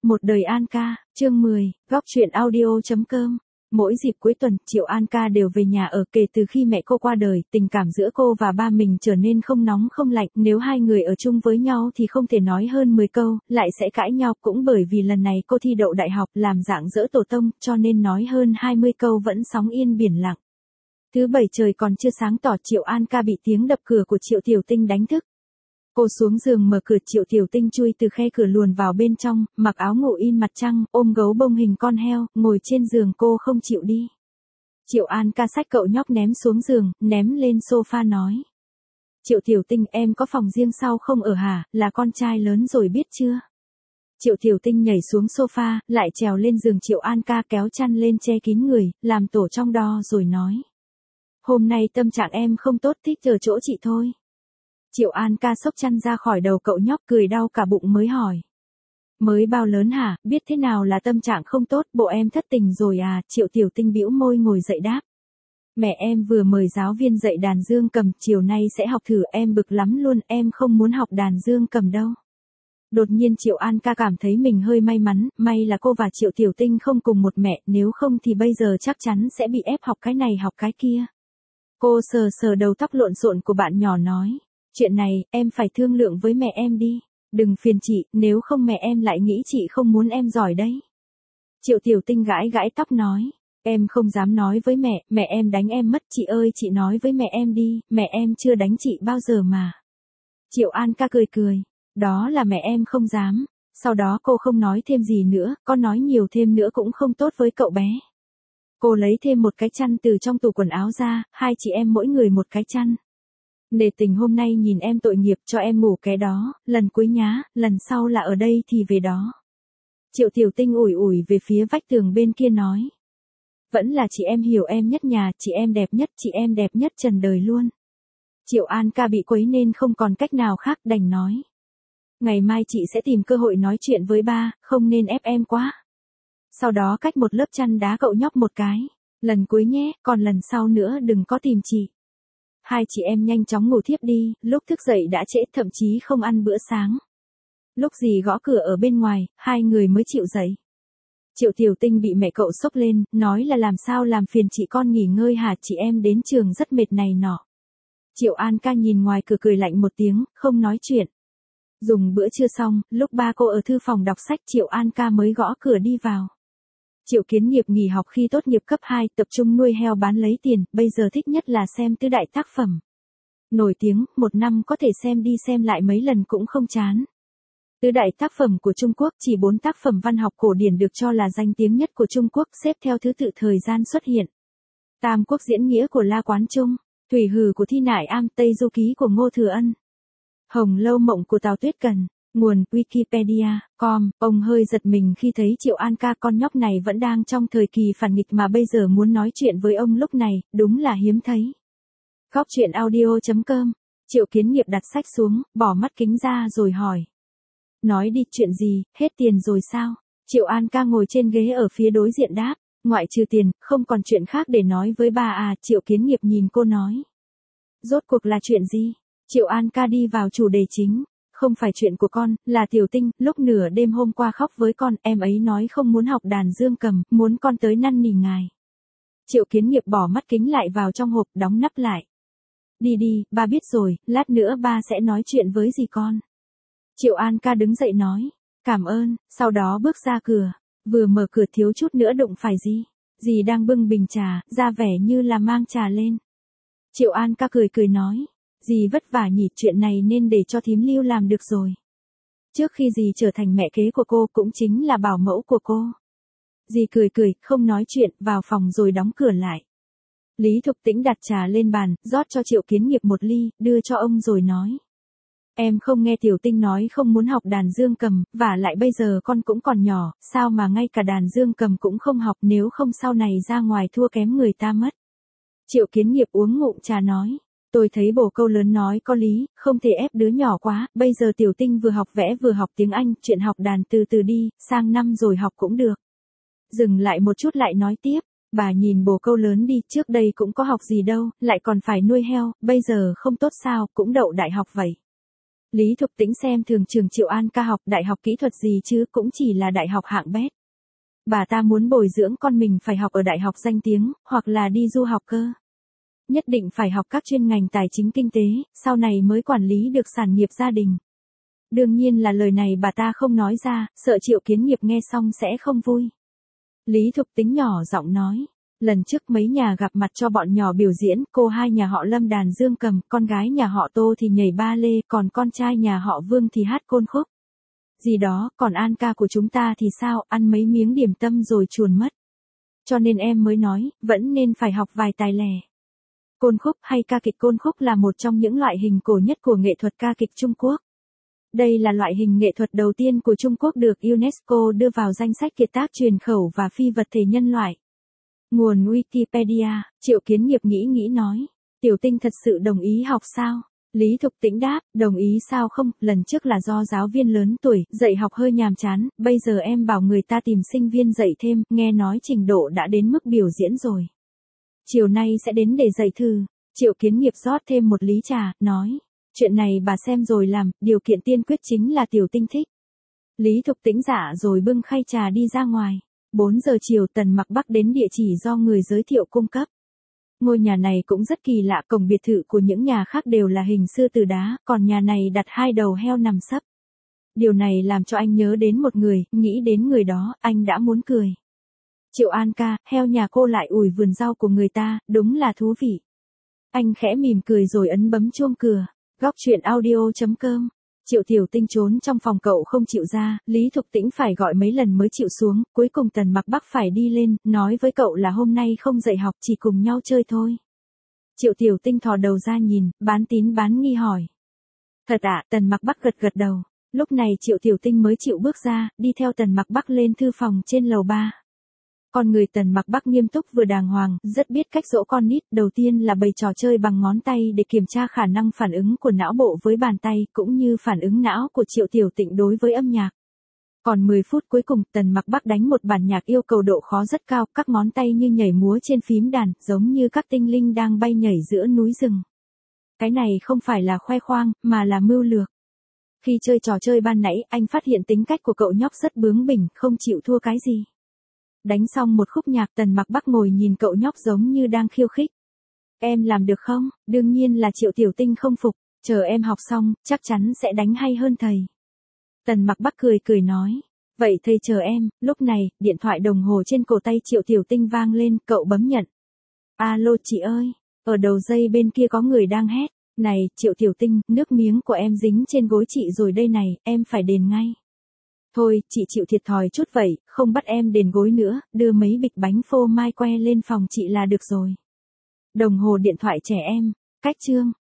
Một đời An ca, chương 10, góc truyện audio.com. Mỗi dịp cuối tuần, Triệu An ca đều về nhà ở. Kể từ khi mẹ cô qua đời, tình cảm giữa cô và ba mình trở nên không nóng không lạnh. Nếu hai người ở chung với nhau thì không thể nói hơn 10 câu, lại sẽ cãi nhau. Cũng bởi vì lần này cô thi đậu đại học làm rạng rỡ tổ tông, cho nên nói hơn 20 câu vẫn sóng yên biển lặng. Thứ Bảy trời còn chưa sáng tỏ, Triệu An ca bị tiếng đập cửa của Triệu Tiểu Tinh đánh thức. Cô xuống giường mở cửa. Triệu Tiểu Tinh chui từ khe cửa luồn vào bên trong, mặc áo ngủ in mặt trăng, ôm gấu bông hình con heo, ngồi trên giường. Cô không chịu đi. Triệu An ca xách cậu nhóc ném xuống giường, ném lên sofa nói. Triệu Tiểu Tinh, em có phòng riêng sau không ở hả, là con trai lớn rồi biết chưa? Triệu Tiểu Tinh nhảy xuống sofa, lại trèo lên giường Triệu An ca, kéo chăn lên che kín người, làm tổ trong đo rồi nói. Hôm nay tâm trạng em không tốt, thích ở chỗ chị thôi. Triệu An ca xốc chăn ra khỏi đầu cậu nhóc, cười đau cả bụng mới hỏi. Mới bao lớn hả, biết thế nào là tâm trạng không tốt, bộ em thất tình rồi à? Triệu Tiểu Tinh bĩu môi ngồi dậy đáp. Mẹ em vừa mời giáo viên dạy đàn dương cầm, chiều nay sẽ học thử, em bực lắm luôn, em không muốn học đàn dương cầm đâu. Đột nhiên Triệu An ca cảm thấy mình hơi may mắn, may là cô và Triệu Tiểu Tinh không cùng một mẹ, nếu không thì bây giờ chắc chắn sẽ bị ép học cái này học cái kia. Cô sờ sờ đầu tóc lộn xộn của bạn nhỏ nói. Chuyện này, em phải thương lượng với mẹ em đi. Đừng phiền chị, nếu không mẹ em lại nghĩ chị không muốn em giỏi đấy. Triệu Tiểu Tinh gãi gãi tóc nói. Em không dám nói với mẹ em đánh em mất. Chị ơi, chị nói với mẹ em đi, mẹ em chưa đánh chị bao giờ mà. Triệu An ca cười cười. Đó là mẹ em không dám. Sau đó cô không nói thêm gì nữa, có nói nhiều thêm nữa cũng không tốt với cậu bé. Cô lấy thêm một cái chăn từ trong tủ quần áo ra, hai chị em mỗi người một cái chăn. Nể tình hôm nay nhìn em tội nghiệp, cho em ngủ cái đó, lần cuối nhá, lần sau là ở đây thì về đó. Triệu Tiểu Tinh ủi ủi về phía vách tường bên kia nói. Vẫn là chị em hiểu em nhất nhà, chị em đẹp nhất trần đời luôn. Triệu An ca bị quấy nên không còn cách nào khác, đành nói. Ngày mai chị sẽ tìm cơ hội nói chuyện với ba, không nên ép em quá. Sau đó cách một lớp chăn đá cậu nhóc một cái. Lần cuối nhé, còn lần sau nữa đừng có tìm chị. Hai chị em nhanh chóng ngủ thiếp đi, lúc thức dậy đã trễ, thậm chí không ăn bữa sáng. Lúc gì gõ cửa ở bên ngoài, hai người mới chịu dậy. Triệu Tiểu Tinh bị mẹ cậu sốc lên, nói là làm sao làm phiền chị con nghỉ ngơi hả, chị em đến trường rất mệt này nọ. Triệu An ca nhìn ngoài cửa cười lạnh một tiếng, không nói chuyện. Dùng bữa trưa xong, lúc ba cô ở thư phòng đọc sách, Triệu An ca mới gõ cửa đi vào. Triệu Kiến Nghiệp nghỉ học khi tốt nghiệp cấp 2, tập trung nuôi heo bán lấy tiền, bây giờ thích nhất là xem tứ đại tác phẩm. Nổi tiếng, một năm có thể xem đi xem lại mấy lần cũng không chán. Tứ đại tác phẩm của Trung Quốc, chỉ 4 tác phẩm văn học cổ điển được cho là danh tiếng nhất của Trung Quốc, xếp theo thứ tự thời gian xuất hiện. Tam Quốc diễn nghĩa của La Quán Trung, Thủy Hử của Thi Nại Am, Tây Du Ký của Ngô Thừa Ân, Hồng Lâu Mộng của Tào Tuyết Cần. Nguồn Wikipedia.com. Ông hơi giật mình khi thấy Triệu An ca, con nhóc này vẫn đang trong thời kỳ phản nghịch mà bây giờ muốn nói chuyện với ông lúc này, đúng là hiếm thấy. Góc truyện audio.com. Triệu Kiến Nghiệp đặt sách xuống, bỏ mắt kính ra rồi hỏi. Nói đi, chuyện gì, hết tiền rồi sao? Triệu An ca ngồi trên ghế ở phía đối diện đáp. Ngoại trừ tiền, không còn chuyện khác để nói với bà à? Triệu Kiến Nghiệp nhìn cô nói. Rốt cuộc là chuyện gì? Triệu An ca đi vào chủ đề chính. Không phải chuyện của con, là Tiểu Tinh, lúc nửa đêm hôm qua khóc với con, em ấy nói không muốn học đàn dương cầm, muốn con tới năn nỉ ngài. Triệu Kiến Nghiệp bỏ mắt kính lại vào trong hộp, đóng nắp lại. Đi đi, ba biết rồi, lát nữa ba sẽ nói chuyện với dì con. Triệu An ca đứng dậy nói, cảm ơn, sau đó bước ra cửa, vừa mở cửa thiếu chút nữa đụng phải dì. Dì đang bưng bình trà, ra vẻ như là mang trà lên. Triệu An ca cười cười nói. Dì vất vả nhỉ, chuyện này nên để cho thím Lưu làm được rồi. Trước khi dì trở thành mẹ kế của cô cũng chính là bảo mẫu của cô. Dì cười cười, không nói chuyện, vào phòng rồi đóng cửa lại. Lý Thục Tĩnh đặt trà lên bàn, rót cho Triệu Kiến Nghiệp một ly, đưa cho ông rồi nói. Em không nghe Tiểu Tinh nói không muốn học đàn dương cầm, và lại bây giờ con cũng còn nhỏ, sao mà ngay cả đàn dương cầm cũng không học, nếu không sau này ra ngoài thua kém người ta mất. Triệu Kiến Nghiệp uống ngụm trà nói. Tôi thấy bồ câu lớn nói có lý, không thể ép đứa nhỏ quá, bây giờ Tiểu Tinh vừa học vẽ vừa học tiếng Anh, chuyện học đàn từ từ đi, sang năm rồi học cũng được. Dừng lại một chút lại nói tiếp, bà nhìn bồ câu lớn đi, trước đây cũng có học gì đâu, lại còn phải nuôi heo, bây giờ không tốt sao, cũng đậu đại học vậy. Lý Thục Tĩnh xem thường trường Triệu An ca học đại học kỹ thuật gì chứ cũng chỉ là đại học hạng bét. Bà ta muốn bồi dưỡng con mình phải học ở đại học danh tiếng, hoặc là đi du học cơ. Nhất định phải học các chuyên ngành tài chính kinh tế, sau này mới quản lý được sản nghiệp gia đình. Đương nhiên là lời này bà ta không nói ra, sợ Triệu Kiến Nghiệp nghe xong sẽ không vui. Lý Thục Tĩnh nhỏ giọng nói, lần trước mấy nhà gặp mặt cho bọn nhỏ biểu diễn, cô hai nhà họ Lâm đàn dương cầm, con gái nhà họ Tô thì nhảy ba lê, còn con trai nhà họ Vương thì hát côn khúc. Gì đó, còn An ca của chúng ta thì sao, ăn mấy miếng điểm tâm rồi chuồn mất. Cho nên em mới nói, vẫn nên phải học vài tài lẻ. Côn khúc hay ca kịch, côn khúc là một trong những loại hình cổ nhất của nghệ thuật ca kịch Trung Quốc. Đây là loại hình nghệ thuật đầu tiên của Trung Quốc được UNESCO đưa vào danh sách kiệt tác truyền khẩu và phi vật thể nhân loại. Nguồn Wikipedia, Triệu Kiến Nghiệp nghĩ nói, Tiểu Tinh thật sự đồng ý học sao? Lý Thục Tĩnh đáp, đồng ý sao không, lần trước là do giáo viên lớn tuổi, dạy học hơi nhàm chán, bây giờ em bảo người ta tìm sinh viên dạy thêm, nghe nói trình độ đã đến mức biểu diễn rồi. Chiều nay sẽ đến để dạy thử. Triệu Kiến Nghiệp rót thêm một ly trà, nói, chuyện này bà xem rồi làm, điều kiện tiên quyết chính là Tiểu Tinh thích. Lý Thục Tĩnh dạ rồi bưng khay trà đi ra ngoài. 4 giờ chiều Tần Mặc Bắc đến địa chỉ do người giới thiệu cung cấp. Ngôi nhà này cũng rất kỳ lạ, cổng biệt thự của những nhà khác đều là hình sư từ đá, còn nhà này đặt 2 đầu heo nằm sấp. Điều này làm cho anh nhớ đến một người, nghĩ đến người đó, anh đã muốn cười. Triệu An ca, heo nhà cô lại ủi vườn rau của người ta, đúng là thú vị. Anh khẽ mỉm cười rồi ấn bấm chuông cửa. Góc truyện audio.com. Triệu Tiểu Tinh trốn trong phòng cậu không chịu ra, Lý Thục Tĩnh phải gọi mấy lần mới chịu xuống, cuối cùng Tần Mặc Bắc phải đi lên, nói với cậu là hôm nay không dạy học chỉ cùng nhau chơi thôi. Triệu Tiểu Tinh thò đầu ra nhìn, bán tín bán nghi hỏi. Thật ạ, Tần Mặc Bắc gật đầu. Lúc này Triệu Tiểu Tinh mới chịu bước ra, đi theo Tần Mặc Bắc lên thư phòng trên lầu 3. Con người Tần Mặc Bắc nghiêm túc vừa đàng hoàng, rất biết cách dỗ con nít, đầu tiên là bày trò chơi bằng ngón tay để kiểm tra khả năng phản ứng của não bộ với bàn tay, cũng như phản ứng não của Triệu Tiểu Tĩnh đối với âm nhạc. Còn 10 phút cuối cùng, Tần Mặc Bắc đánh một bản nhạc yêu cầu độ khó rất cao, các ngón tay như nhảy múa trên phím đàn, giống như các tinh linh đang bay nhảy giữa núi rừng. Cái này không phải là khoe khoang, mà là mưu lược. Khi chơi trò chơi ban nãy, anh phát hiện tính cách của cậu nhóc rất bướng bỉnh, không chịu thua cái gì. Đánh xong một khúc nhạc, Tần Mặc Bắc ngồi nhìn cậu nhóc giống như đang khiêu khích. Em làm được không? Đương nhiên là Triệu Tiểu Tinh không phục, chờ em học xong, chắc chắn sẽ đánh hay hơn thầy. Tần Mặc Bắc cười nói, vậy thầy chờ em. Lúc này, điện thoại đồng hồ trên cổ tay Triệu Tiểu Tinh vang lên, cậu bấm nhận. Alo chị ơi, ở đầu dây bên kia có người đang hét, này, Triệu Tiểu Tinh, nước miếng của em dính trên gối chị rồi đây này, em phải đền ngay. Thôi, chị chịu thiệt thòi chút vậy, không bắt em đền gối nữa, đưa mấy bịch bánh phô mai que lên phòng chị là được rồi. Đồng hồ điện thoại trẻ em, cách chương.